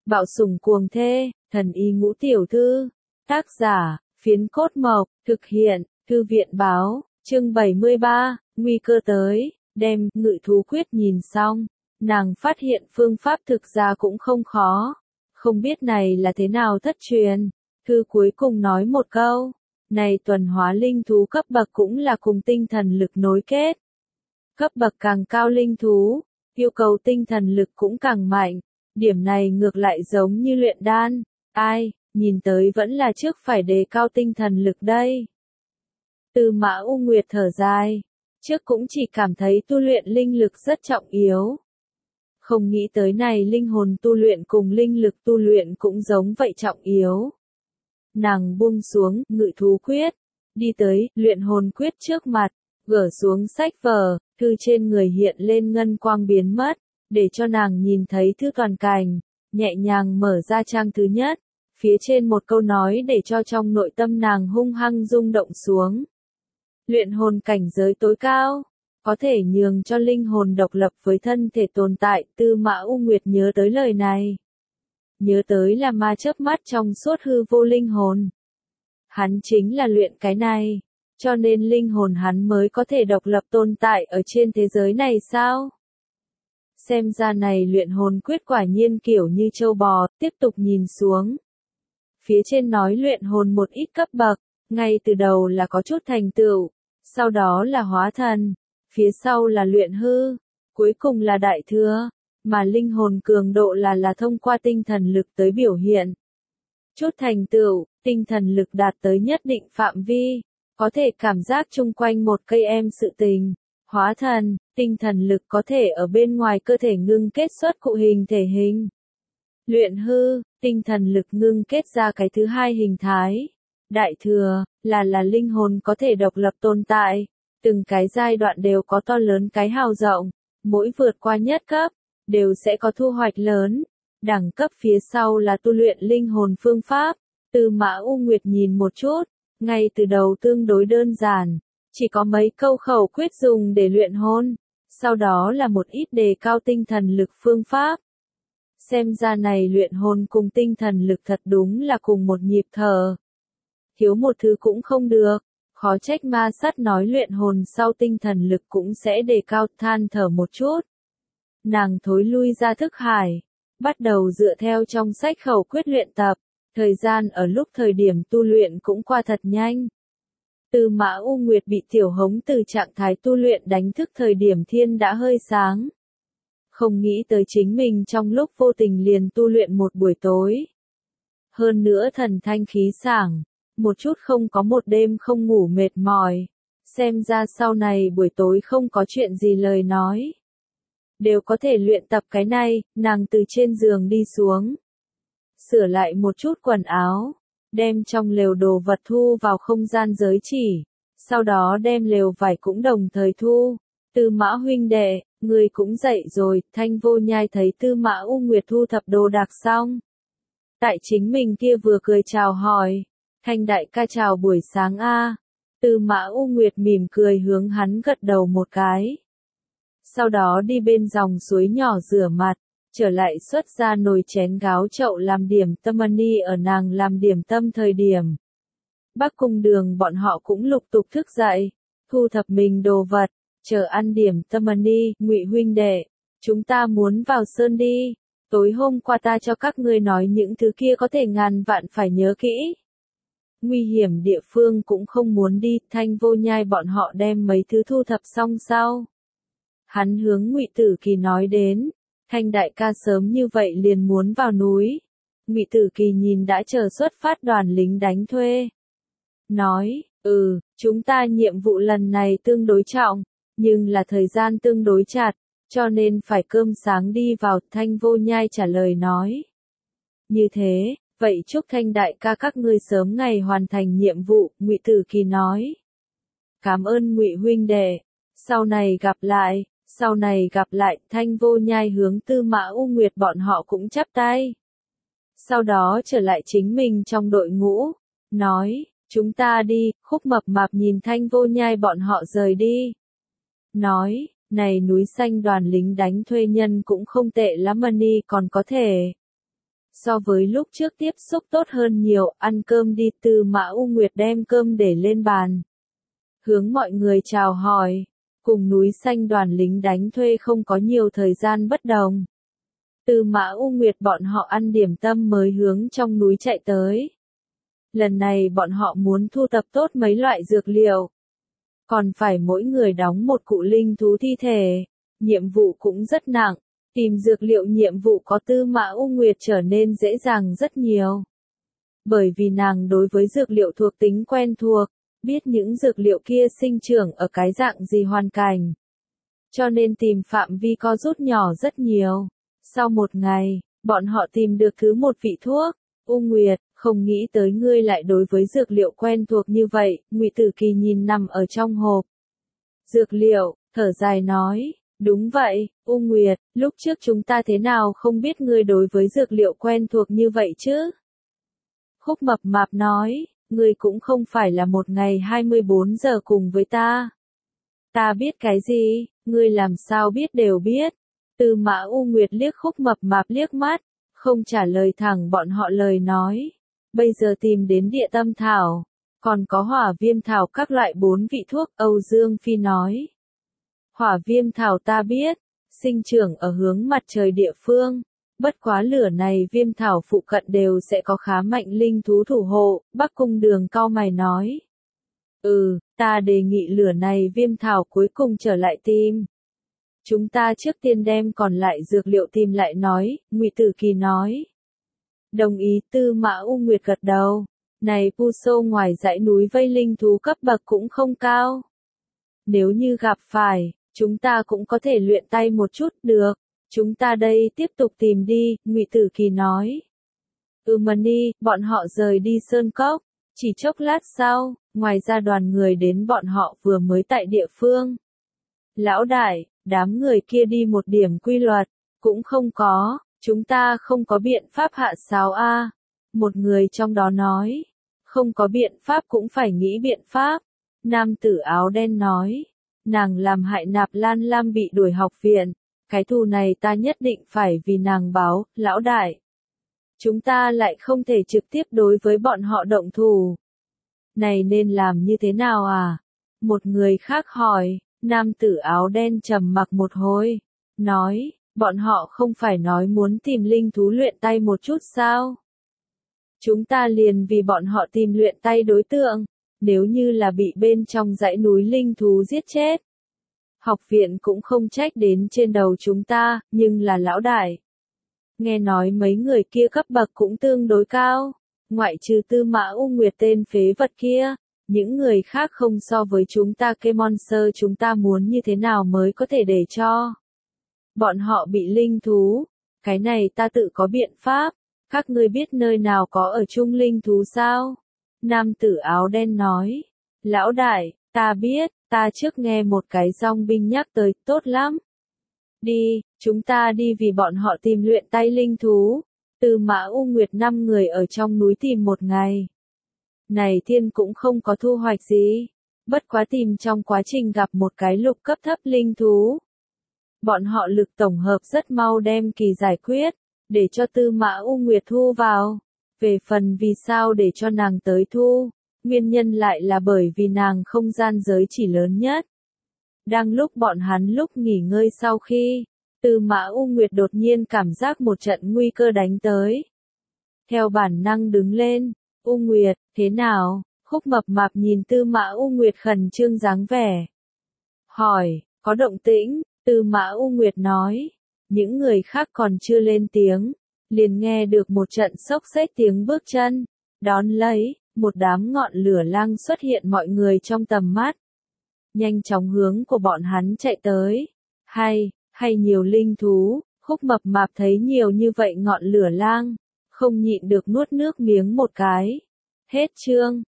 Bạo sủng cuồng thê, thần y ngũ tiểu thư. Tác giả, Phiến Cốt Mộc, thực hiện, Thư viện báo, chương 73, nguy cơ tới, đem ngự thú quyết nhìn xong. Nàng phát hiện phương pháp thực ra cũng không khó. Không biết này là thế nào thất truyền. Thư cuối cùng nói một câu. Này tuần hóa linh thú cấp bậc cũng là cùng tinh thần lực nối kết. Cấp bậc càng cao linh thú, yêu cầu tinh thần lực cũng càng mạnh. Điểm này ngược lại giống như luyện đan. Ai, nhìn tới vẫn là trước phải đề cao tinh thần lực đây. Tư Mã U Nguyệt thở dài. Trước cũng chỉ cảm thấy tu luyện linh lực rất trọng yếu. Không nghĩ tới này linh hồn tu luyện cùng linh lực tu luyện cũng giống vậy trọng yếu. Nàng buông xuống ngự thú quyết, đi tới luyện hồn quyết trước mặt, gỡ xuống sách vở, thư trên người hiện lên ngân quang biến mất, để cho nàng nhìn thấy thư toàn cảnh, nhẹ nhàng mở ra trang thứ nhất, phía trên một câu nói để cho trong nội tâm nàng hung hăng rung động xuống. Luyện hồn cảnh giới tối cao, có thể nhường cho linh hồn độc lập với thân thể tồn tại. Tư Mã U Nguyệt nhớ tới lời này. Nhớ tới là ma chớp mắt trong suốt hư vô linh hồn. Hắn chính là luyện cái này, cho nên linh hồn hắn mới có thể độc lập tồn tại ở trên thế giới này sao? Xem ra này luyện hồn quyết quả nhiên kiểu như châu bò, tiếp tục nhìn xuống. Phía trên nói luyện hồn một ít cấp bậc, ngay từ đầu là có chút thành tựu, sau đó là hóa thần, phía sau là luyện hư, cuối cùng là đại thừa, mà linh hồn cường độ là thông qua tinh thần lực tới biểu hiện. Chút thành tựu, tinh thần lực đạt tới nhất định phạm vi, có thể cảm giác chung quanh một cây em sự tình. Hóa thần, tinh thần lực có thể ở bên ngoài cơ thể ngưng kết xuất cụ hình thể hình. Luyện hư, tinh thần lực ngưng kết ra cái thứ hai hình thái. Đại thừa, là linh hồn có thể độc lập tồn tại. Từng cái giai đoạn đều có to lớn cái hào rộng, mỗi vượt qua nhất cấp, đều sẽ có thu hoạch lớn. Đẳng cấp phía sau là tu luyện linh hồn phương pháp. Tư Mã U Nguyệt nhìn một chút, ngay từ đầu tương đối đơn giản, chỉ có mấy câu khẩu quyết dùng để luyện hồn, sau đó là một ít đề cao tinh thần lực phương pháp. Xem ra này luyện hồn cùng tinh thần lực thật đúng là cùng một nhịp thở. Thiếu một thứ cũng không được, khó trách ma sát nói luyện hồn sau tinh thần lực cũng sẽ đề cao. Than thở một chút. Nàng thối lui ra thức hải, bắt đầu dựa theo trong sách khẩu quyết luyện tập, thời gian ở lúc thời điểm tu luyện cũng qua thật nhanh. Tư Mã U Nguyệt bị Tiểu Hống từ trạng thái tu luyện đánh thức thời điểm thiên đã hơi sáng. Không nghĩ tới chính mình trong lúc vô tình liền tu luyện một buổi tối. Hơn nữa thần thanh khí sảng, một chút không có một đêm không ngủ mệt mỏi. Xem ra sau này buổi tối không có chuyện gì lời nói. Đều có thể luyện tập cái này. Nàng từ trên giường đi xuống. Sửa lại một chút quần áo. Đem trong lều đồ vật thu vào không gian giới chỉ. Sau đó đem lều vải cũng đồng thời thu. Tư Mã huynh đệ, người cũng dậy rồi. Thanh Vô Nhai thấy Tư Mã U Nguyệt thu thập đồ đạc xong. Tại chính mình kia vừa cười chào hỏi. Thanh đại ca chào buổi sáng a. Tư Mã U Nguyệt mỉm cười hướng hắn gật đầu một cái. Sau đó đi bên dòng suối nhỏ rửa mặt, trở lại xuất ra nồi chén gáo chậu làm điểm tâm ani ở nàng làm điểm tâm thời điểm. Bắc Cung Đường bọn họ cũng lục tục thức dậy, thu thập mình đồ vật, chờ ăn điểm tâm ani. Ngụy huynh đệ, chúng ta muốn vào sơn đi, tối hôm qua ta cho các ngươi nói những thứ kia có thể ngàn vạn phải nhớ kỹ. Nguy hiểm địa phương cũng không muốn đi. Thanh Vô Nhai bọn họ đem mấy thứ thu thập xong sau. Hắn hướng Ngụy Tử Kỳ nói đến, Thanh đại ca sớm như vậy liền muốn vào núi. Ngụy Tử Kỳ nhìn đã chờ xuất phát đoàn lính đánh thuê. Nói, chúng ta nhiệm vụ lần này tương đối trọng, nhưng là thời gian tương đối chặt, cho nên phải cơm sáng đi vào. Thanh Vô Nhai trả lời nói. Như thế, vậy chúc Thanh đại ca các ngươi sớm ngày hoàn thành nhiệm vụ. Ngụy Tử Kỳ nói. Cảm ơn Ngụy huynh đệ, sau này gặp lại. Sau này gặp lại. Thanh Vô Nhai hướng Tư Mã U Nguyệt bọn họ cũng chắp tay. Sau đó trở lại chính mình trong đội ngũ, nói, chúng ta đi. Khúc Mập Mạp nhìn Thanh Vô Nhai bọn họ rời đi. Nói, này núi xanh đoàn lính đánh thuê nhân cũng không tệ lắm ani còn có thể. So với lúc trước tiếp xúc tốt hơn nhiều, ăn cơm đi. Tư Mã U Nguyệt đem cơm để lên bàn. Hướng mọi người chào hỏi. Cùng núi xanh đoàn lính đánh thuê không có nhiều thời gian bất đồng. Tư Mã U Nguyệt bọn họ ăn điểm tâm mới hướng trong núi chạy tới. Lần này bọn họ muốn thu thập tốt mấy loại dược liệu. Còn phải mỗi người đóng một cụ linh thú thi thể. Nhiệm vụ cũng rất nặng. Tìm dược liệu nhiệm vụ có Tư Mã U Nguyệt trở nên dễ dàng rất nhiều. Bởi vì nàng đối với dược liệu thuộc tính quen thuộc, biết những dược liệu kia sinh trưởng ở cái dạng gì hoàn cảnh. Cho nên tìm phạm vi co rút nhỏ rất nhiều. Sau một ngày, bọn họ tìm được thứ một vị thuốc. U Nguyệt, không nghĩ tới ngươi lại đối với dược liệu quen thuộc như vậy. Ngụy Tử Kỳ nhìn nằm ở trong hộp dược liệu, thở dài nói. Đúng vậy, U Nguyệt, lúc trước chúng ta thế nào không biết ngươi đối với dược liệu quen thuộc như vậy chứ? Khúc Mập Mạp nói, ngươi cũng không phải là một ngày 24 giờ cùng với ta. Ta biết cái gì, ngươi làm sao biết đều biết. Tư Mã U Nguyệt liếc Khúc Mập Mạp liếc mắt, không trả lời thẳng bọn họ lời nói. Bây giờ tìm đến địa tâm thảo, còn có hỏa viêm thảo các loại 4 vị thuốc, Âu Dương Phi nói. Hỏa viêm thảo ta biết, sinh trưởng ở hướng mặt trời địa phương, bất quá lửa này viêm thảo phụ cận đều sẽ có khá mạnh linh thú thủ hộ, Bắc Cung Đường cau mày nói. Ta đề nghị lửa này viêm thảo cuối cùng trở lại tìm. Chúng ta trước tiên đem còn lại dược liệu tìm lại nói, Ngụy Tử Kỳ nói. Đồng ý. Tư Mã U Nguyệt gật đầu. Này Pu Sâu ngoài dãy núi vây linh thú cấp bậc cũng không cao. Nếu như gặp phải, chúng ta cũng có thể luyện tay một chút được. Chúng ta đây tiếp tục tìm đi, Ngụy Tử Kỳ nói. Mani, bọn họ rời đi sơn cốc. Chỉ chốc lát sau, ngoài ra đoàn người đến bọn họ vừa mới tại địa phương. Lão đại, đám người kia đi một điểm quy luật, cũng không có, chúng ta không có biện pháp hạ sáo a. Một người trong đó nói, không có biện pháp cũng phải nghĩ biện pháp. Nam tử áo đen nói, nàng làm hại Nạp Lan Lam bị đuổi học viện, cái thù này ta nhất định phải vì nàng báo, lão đại. Chúng ta lại không thể trực tiếp đối với bọn họ động thủ. Này nên làm như thế nào à? Một người khác hỏi, nam tử áo đen trầm mặc một hồi, nói, bọn họ không phải nói muốn tìm linh thú luyện tay một chút sao? Chúng ta liền vì bọn họ tìm luyện tay đối tượng, nếu như là bị bên trong dãy núi linh thú giết chết. Học viện cũng không trách đến trên đầu chúng ta, nhưng là lão đại. Nghe nói mấy người kia cấp bậc cũng tương đối cao, ngoại trừ Tư Mã U Nguyệt tên phế vật kia, những người khác không so với chúng ta. Cái monster chúng ta muốn như thế nào mới có thể để cho bọn họ bị linh thú, cái này ta tự có biện pháp. Các ngươi biết nơi nào có ở chung linh thú sao? Nam tử áo đen nói, lão đại, ta biết, ta trước nghe một cái dòng binh nhắc tới, tốt lắm. Đi, chúng ta đi vì bọn họ tìm luyện tay linh thú. Tư Mã U Nguyệt 5 người ở trong núi tìm một ngày. Này thiên cũng không có thu hoạch gì. Bất quá tìm trong quá trình gặp một cái lục cấp thấp linh thú. Bọn họ lực tổng hợp rất mau đem kỳ giải quyết, để cho Tư Mã U Nguyệt thu vào. Về phần vì sao để cho nàng tới thu, nguyên nhân lại là bởi vì nàng không gian giới chỉ lớn nhất. Đang lúc bọn hắn lúc nghỉ ngơi sau khi, Tư Mã U Nguyệt đột nhiên cảm giác một trận nguy cơ đánh tới. Theo bản năng đứng lên, U Nguyệt, thế nào? Khúc Mập Mạp nhìn Tư Mã U Nguyệt khẩn trương dáng vẻ. Hỏi, có động tĩnh? Tư Mã U Nguyệt nói. Những người khác còn chưa lên tiếng, liền nghe được một trận xốc xếch tiếng bước chân. Đón lấy, một đám ngọn lửa lang xuất hiện mọi người trong tầm mắt. Nhanh chóng hướng của bọn hắn chạy tới. Hay nhiều linh thú. Khúc Mập Mạp thấy nhiều như vậy ngọn lửa lang, không nhịn được nuốt nước miếng một cái. Hết chương.